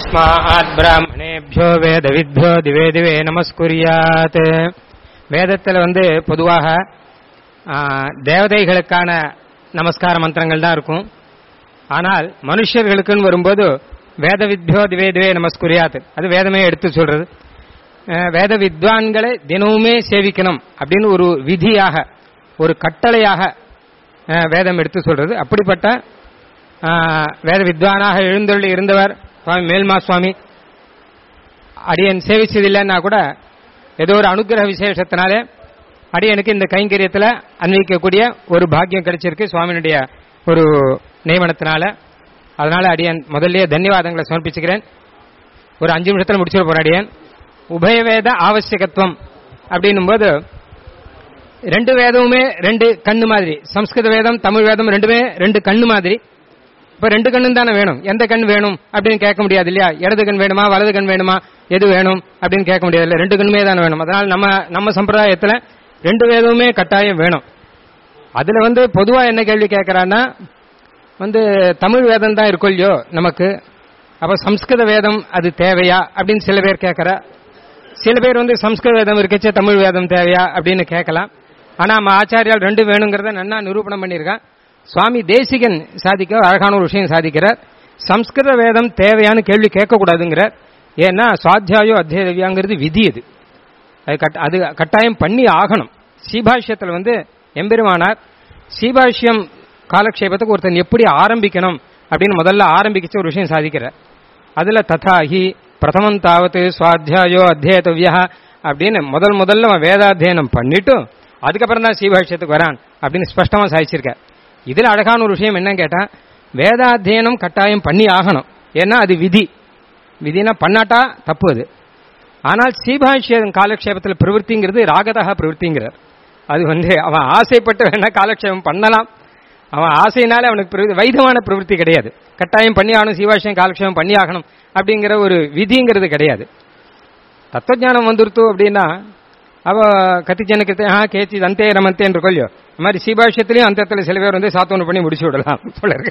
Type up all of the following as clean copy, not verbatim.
தஸ்மாத் பிராமணேபியோ வேதவித்யோ திவே திவே நமஸ்குரியாத். வேதத்தில் பொதுவாக தேவதைகளுக்கான நமஸ்கார மந்திரங்கள் தான் இருக்கும். ஆனால் மனுஷர்களுக்குன்னு வரும்போது வேதவித்யோ திவே திவே நமஸ்குரியாத் அது வேதமே எடுத்து சொல்றது. வேத வித்வான்களை தினமுமே சேவிக்கணும் அப்படின்னு ஒரு விதியாக ஒரு கட்டளையாக வேதம் எடுத்து சொல்றது. அப்படிப்பட்ட வேத வித்வானாக எழுந்தருளி இருந்தவர் சுவாமி மேல்மா சுவாமி. அடியன் சேவிச்சதில்லைன்னா கூட ஏதோ ஒரு அனுகிரக விசேஷத்தினாலே அடியனுக்கு இந்த கைங்கரியத்தில் அன்வைக்கக்கூடிய ஒரு பாக்கியம் கிடைச்சிருக்கு சுவாமியினுடைய ஒரு நியமனத்தினால. அதனால அடியன் முதல்லயே தன்யவாதங்களை சமர்ப்பிச்சுக்கிறேன். ஒரு 5 நிமிஷத்தில் முடிச்சுட போற அடியன். உபயவேத ஆவசியகத்துவம் அப்படின்னும் போது 2 வேதமுமே 2 கண்ணு மாதிரி. சம்ஸ்கிருத வேதம் தமிழ் வேதம் ரெண்டுமே 2 கண்ணு மாதிரி. இப்ப 2 கண்ணும் தானே வேணும். எந்த கண் வேணும் அப்படின்னு கேட்க முடியாது இல்லையா? இடது கண் வேணுமா வலது கண் வேணுமா எது வேணும் அப்படின்னு கேட்க முடியாது இல்ல. 2 கண்ணுமே தானே வேணும். அதனால நம்ம சம்பிரதாயத்துல 2 வேதமுமே கட்டாயம் வேணும். அதுல பொதுவா என்ன கேள்வி கேட்கறான்னா தமிழ் வேதம் தான் இருக்கும் இல்லையோ நமக்கு, அப்ப சம்ஸ்கிருத வேதம் அது தேவையா அப்படின்னு சில பேர் கேட்கற. சில பேர் சம்ஸ்கிருத வேதம் இருக்கச்சே தமிழ் வேதம் தேவையா அப்படின்னு கேட்கலாம். ஆனா நம்ம ஆச்சாரியால் 2 வேணுங்கிறத நன்னா நிரூபணம் பண்ணியிருக்கான். சுவாமி தேசிகன் சாதிக்க அழகான ஒரு விஷயம் சாதிக்கிறார். சம்ஸ்கிருத வேதம் தேவையான கேள்வி கேட்கக்கூடாதுங்கிறார். ஏன்னா சுவாத்தியாயோ அத்தியவியாங்கிறது விதி. அது கட்டாயம் பண்ணி ஆகணும். சீபாஷ்யத்தில் எம்பெருமானார் சீபாஷ்யம் காலக்ஷேபத்துக்கு ஒருத்தன் எப்படி ஆரம்பிக்கணும் அப்படின்னு முதல்ல ஆரம்பிக்கிச்ச ஒரு விஷயம் சாதிக்கிறார். அதுல ததாஹி பிரதமம் தாவது சுவாத்தியாயோ அத்தியேதவியா அப்படின்னு முதல்ல வேதாத்தியனம் பண்ணிட்டு அதுக்கப்புறம் தான் சீபாஷ்யத்துக்கு வரான் அப்படின்னு ஸ்பஷ்டமா சாதிச்சிருக்க. இதுல அழகான ஒரு விஷயம் என்னன்னு கேட்டா, வேதாத்தியனம் கட்டாயம் பண்ணி ஆகணும். ஏன்னா அது விதினா பண்ணாட்டா தப்பு அது. ஆனால் சீபாஷ்யம் காலக்ஷேபத்தில் பிரவருத்திங்கிறது ராகதாக பிரவருத்திங்கிறார். அது அவன் ஆசைப்பட்டு வேணா காலக்ஷேபம் பண்ணலாம். அவன் ஆசையினாலே அவனுக்கு வைதமான பிரவருத்தி கிடையாது. கட்டாயம் பண்ணி ஆகணும் சீபாஷ்யம் காலக்ஷேபம் பண்ணி ஆகணும் அப்படிங்கிற ஒரு விதிங்கிறது கிடையாது. தத்துவஞானம் வந்துருத்து அப்படின்னா அவ கத்திச்சனுக்கு கேச்சி அந்தே ரமந்தேன் இருக்கோல்லையோ, இந்த மாதிரி சீபாஷ்யத்திலையும் அந்தத்துல சில பேர் சாத்தவனு பண்ணி முடிச்சு விடலாம் போல இருக்கு.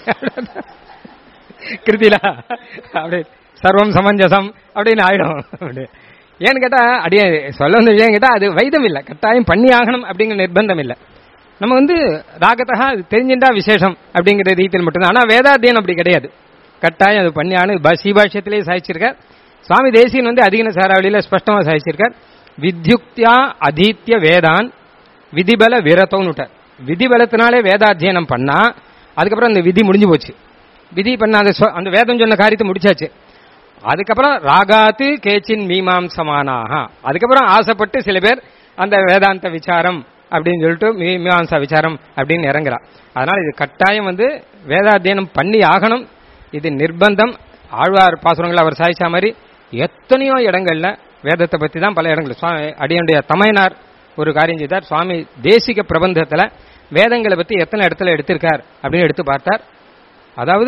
கிருத்திலா அப்படி சர்வம் சமஞ்சசம் அப்படின்னு ஆயிடும். ஏன்னு கேட்டா அடியே சொல்ல வந்த விஷயம் கேட்டா அது வைதம் இல்லை, கட்டாயம் பண்ணி ஆகணும் அப்படிங்கிற நிர்பந்தம் இல்லை. நம்ம ராகத்தா தெரிஞ்சுட்டா விசேஷம் அப்படிங்கிற ரீதியில் மட்டும்தான். ஆனா வேதாத்தியனம் அப்படி கிடையாது, கட்டாயம் அது பண்ணி ஆகணும். சீபாஷ்யத்திலேயே சாதிச்சிருக்கார் சுவாமி தேசியன். அதிகன சாராவளியில ஸ்பஷ்டமா சாதிச்சிருக்கார். வித்யுக்தியா அதீத்திய வேதான் விதிபல விரத்தோன்னுட்டார். விதிபலத்தினாலே வேதாத்தியனம் பண்ணா அதுக்கப்புறம் அந்த விதி முடிஞ்சு போச்சு. விதி பண்ண அந்த வேதம் சொன்ன காரியத்தை முடிச்சாச்சு. அதுக்கப்புறம் ராகாத்து கேச்சின் மீமாம்சமானாக அதுக்கப்புறம் ஆசைப்பட்டு சில பேர் அந்த வேதாந்த விசாரம் அப்படின்னு சொல்லிட்டு மீமாம்சா விசாரம் அப்படின்னு இறங்குறா. அதனால இது கட்டாயம் வேதாத்தியனம் பண்ணி ஆகணும். இது நிர்பந்தம். ஆழ்வார் பாசுரங்கள் அவர் சாதிச்சா மாதிரி எத்தனையோ இடங்கள்ல வேதத்தை பத்தி தான் பல இடங்கள். சுவாமி அடியனுடைய தமையனார் ஒரு காரியம் செய்தார். சுவாமி தேசிக பிரபந்தத்துல வேதங்களை பத்தி எத்தனை இடத்துல எடுத்திருக்கார் அப்படின்னு எடுத்து பார்த்தார். அதாவது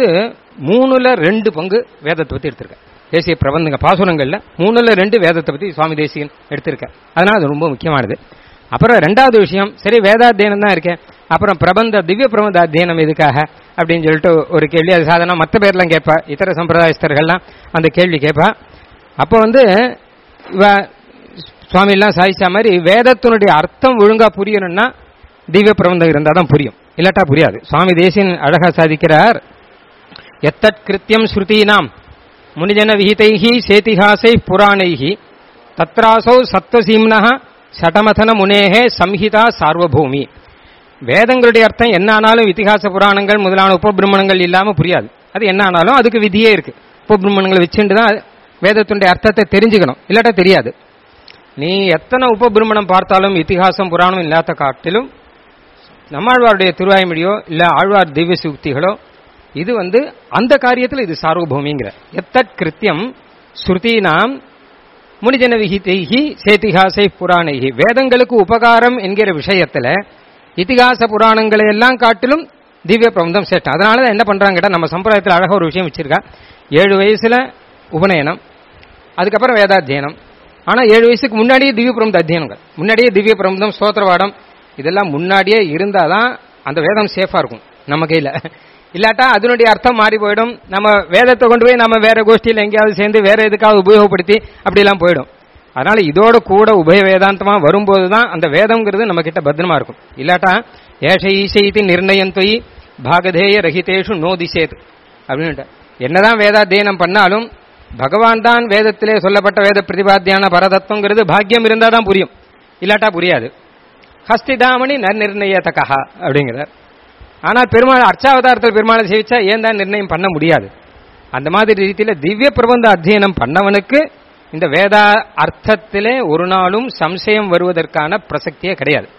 3/2 பங்கு வேதத்தை பத்தி எடுத்திருக்கார். தேசிய பிரபந்தங்க பாசுரங்கள்ல 3/2 வேதத்தை பத்தி சுவாமி தேசிகன் எடுத்திருக்கார். அதனால அது ரொம்ப முக்கியமானது. அப்புறம் 2வது விஷயம், சரி வேதாத்தியனம் தான் இருக்கேன், அப்புறம் திவ்ய பிரபந்த அத்தியனம் எதுக்காக அப்படின்னு சொல்லிட்டு ஒரு கேள்வி. அது சாதாரண மற்ற பேர்லாம் கேட்பா, இதர சம்பிரதாயஸ்தர்கள்லாம் அந்த கேள்வி கேட்பா. அப்போ இவ சுவாமி எல்லாம் சாதிச்ச மாதிரி வேதத்தினுடைய அர்த்தம் ஒழுங்கா புரியணும்னா திவ்ய பிரபந்தம் இருந்தா தான் புரியும், இல்லாட்டா புரியாது. சுவாமி தேசியன் அழகா சாதிக்கிறார். எத்தட் கிருத்தியம் ஸ்ருதீனாம் முனிஜன விஹிதைஹி சேதிஹாசை புராணைஹி தத்ராசௌ சத்வசீம்னஹ சடமதன முனேகே சம்ஹிதா சார்வபூமி. வேதங்களுடைய அர்த்தம் என்ன ஆனாலும் இதிகாச புராணங்கள் முதலான உபபிரமணங்கள் இல்லாம புரியாது. அது என்ன ஆனாலும் அதுக்கு விதியே இருக்கு. உபபிரமணங்களை வச்சுட்டு தான் வேதத்துடைய அர்த்தத்தை தெரிஞ்சுக்கணும், இல்லாட்டா தெரியாது. நீ எத்தனை உபபிரமணம் பார்த்தாலும் இதிகாசம் புராணம் இல்லாத காட்டிலும் நம்மாழ்வாருடைய திருவாய்மொழியோ இல்ல ஆழ்வார் திவ்ய சூக்திகளோ இது அந்த காரியத்தில் இது சார்வபூமிங்கிற. எத்தட் கிருத்தியம் ஸ்ருதீனாம் முனிஜன விஹிதைஹி சேதிஹாசை புராணைஹி. வேதங்களுக்கு உபகாரம் என்கிற விஷயத்துல இதிகாச புராணங்களை எல்லாம் காட்டிலும் திவ்ய பிரபந்தம் சேட்டம். அதனாலதான் என்ன பண்றாங்க, நம்ம சம்பிரதாயத்தில் அழகா ஒரு விஷயம் வச்சிருக்கா. 7 வயசுல உபநயனம், அதுக்கப்புறம் வேதாத்தியனம். ஆனா 7 வயசுக்கு முன்னாடியே திவ்ய பிரபந்த அத்தியனங்கள், முன்னாடியே திவ்ய பிரபந்தம் ஸ்தோத்திரவாடம் இதெல்லாம் முன்னாடியே இருந்தாதான் அந்த வேதம் சேஃபா இருக்கும் நம்ம கையில. இல்லாட்டா அதனுடைய அர்த்தம் மாறி போயிடும். நம்ம வேதத்தை கொண்டு போய் நம்ம வேற கோஷ்டியில் எங்கேயாவது சேர்ந்து வேற எதுக்காவது உபயோகப்படுத்தி அப்படிலாம் போயிடும். அதனால இதோட கூட உபய வேதாந்தமா வரும்போதுதான் அந்த வேதம்ங்கிறது நம்ம கிட்ட பத்திரமா இருக்கும். இல்லாட்டா ஏஷ ஈசைத்தி நிர்ணயம் தொய் பாகதேய ரஹிதேஷு நோதிசேத் அப்படின்ட்டு என்னதான் வேதாத்தியனம் பண்ணாலும் பகவான் தான் வேதத்திலே சொல்லப்பட்ட வேத பிரதிபாத்தியான பரதத்துவங்கிறது பாக்கியம் இருந்தா தான் புரியும், இல்லாட்டா புரியாது. ஹஸ்திதாமணி நர்நிர்ணயத்தகா அப்படிங்கிறார். ஆனால் பெருமாள் அர்ச்சாவதாரத்தில் பெருமாளை சேவிச்சா ஏன் தான் நிர்ணயம் பண்ண முடியாது? அந்த மாதிரி ரீதியில திவ்ய பிரபந்த அத்தியனம் பண்ணவனுக்கு இந்த வேதா அர்த்தத்திலே ஒரு நாளும் சம்சயம் வருவதற்கான பிரசக்தியே கிடையாது.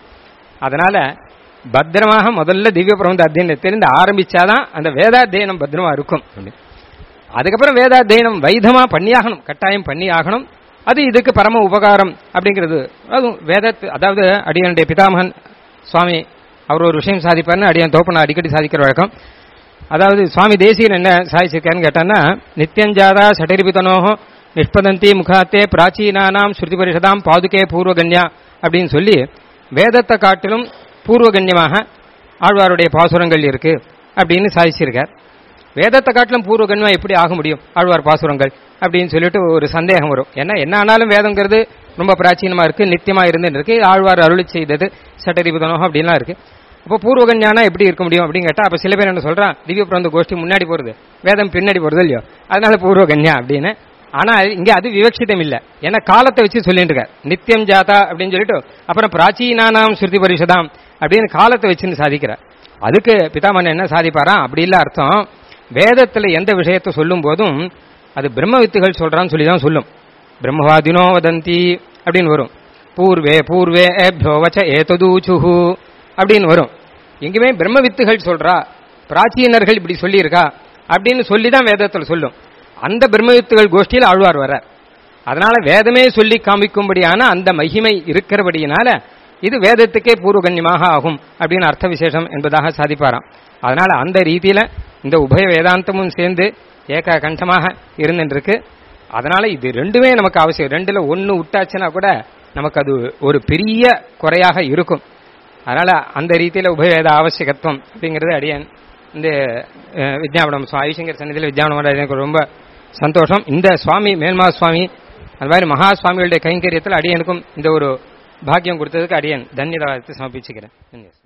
அதனால பத்திரமாக முதல்ல திவ்ய பிரபந்த அத்தியனத்திலிருந்து ஆரம்பிச்சாதான் அந்த வேதாத்தியனம் பத்திரமா இருக்கும். அதுக்கப்புறம் வேதாத்தியனம் வைதமா பண்ணியாகணும், கட்டாயம் பண்ணி ஆகணும். அது இதுக்கு பரம உபகாரம் அப்படிங்கிறது. அதுவும் வேதத்து, அதாவது அடியனுடைய பிதாமகன் சுவாமி அவர் ஒரு விஷயம் சாதிப்பார்னு அடியன் தோப்பனை அடிக்கடி சாதிக்கிற வழக்கம். அதாவது சுவாமி தேசிகன் என்ன சாதிச்சிருக்காருன்னு கேட்டான்னா, நித்யஞ்சாதா சடரிபிதனோஹோ நிஷ்பதந்தி முகாத்தே பிராச்சீனானாம் ஸ்ருதி பரிஷதாம் பாதுகே பூர்வகன்யா அப்படின்னு சொல்லி வேதத்தை காட்டிலும் பூர்வகன்யமாக ஆழ்வாருடைய பாசுரங்கள் இருக்கு அப்படின்னு சாதிச்சிருக்கார். வேதத்தை காட்டிலும் பூர்வகன்யமா எப்படி ஆக முடியும் ஆழ்வார் பாசுரங்கள் அப்படின்னு சொல்லிட்டு ஒரு சந்தேகம் வரும். ஏன்னா என்ன ஆனாலும் வேதங்கிறது ரொம்ப பிராச்சீனமா இருக்கு, நித்தியமா இருந்துட்டு இருக்கு, ஆழ்வார் அருளி செய்தது சட்டரிபுதனோகம் அப்படின்லாம் இருக்கு. அப்போ பூர்வகன்யானா எப்படி இருக்க முடியும் அப்படின்னு கேட்டா, அப்ப சில பேர் என்ன சொல்றான், திவ்ய பிரபந்த கோஷ்டி முன்னாடி போறது, வேதம் பின்னாடி போறது இல்லையோ, அதனால பூர்வகன்யா அப்படின்னு. ஆனா இங்க அது விவக்ஷிதம் இல்ல, ஏன்னா காலத்தை வச்சு சொல்லிட்டு இருக்க நித்தியம் ஜாதா அப்படின்னு சொல்லிட்டு அப்புறம் பிராச்சீனானாம் ஸ்ருதி பரிஷதாம் அப்படின்னு காலத்தை வச்சுன்னு சாதிக்கிற. அதுக்கு பிதாமகன் என்ன சாதிப்பாரா, அப்படி இல்ல அர்த்தம், வேதத்துல எந்த விஷயத்தை சொல்லும் போதும் அது பிரம்ம வித்துகள் சொல்றான்னு சொல்லிதான் சொல்லும். பிரம்மவாதினோ வதந்தி அப்படின்னு வரும், பூர்வே பூர்வே ஏப்யோவச்ச ஏததூச்சுஹு அப்படின்னு வரும். எங்குமே பிரம்ம வித்துகள் சொல்றா, பிராச்சீனர்கள் இப்படி சொல்லி இருக்கா அப்படின்னு சொல்லிதான் வேதத்தில் சொல்லும். அந்த பிரம்மவித்துகள் கோஷ்டியில் ஆழ்வார் வர. அதனால வேதமே சொல்லி காமிக்கும்படியான அந்த மகிமை இருக்கிறபடியினால இது வேதத்துக்கே பூர்வகன்யமாக ஆகும் அப்படின்னு அர்த்த விசேஷம் என்பதாக சாதிப்பாராம். அதனால அந்த ரீதியில இந்த உபய வேதாந்தமும் சேர்ந்து ஏக கண்டமாக இருந்துருக்கு. அதனால இது ரெண்டுமே நமக்கு அவசியம். ரெண்டுல ஒன்னு விட்டாச்சுன்னா கூட நமக்கு அது ஒரு பெரிய குறையாக இருக்கும். அதனால அந்த ரீதியில உபயவேத அவசியகத்துவம் அப்படிங்கிறது அடியன் இந்த வித்யாபனம் ஐசங்கர் சன்னிதியில் வித்யாபனம் எனக்கு ரொம்ப சந்தோஷம். இந்த சுவாமி மேல்மா சுவாமி அந்த மாதிரி மகா சுவாமிகளுடைய கைங்கரியத்தில் அடியனுக்கும் இந்த ஒரு பாக்கியம் கொடுத்ததுக்கு அடியன் தன்யவாதத்தை சமர்ப்பிச்சுக்கிறேன்.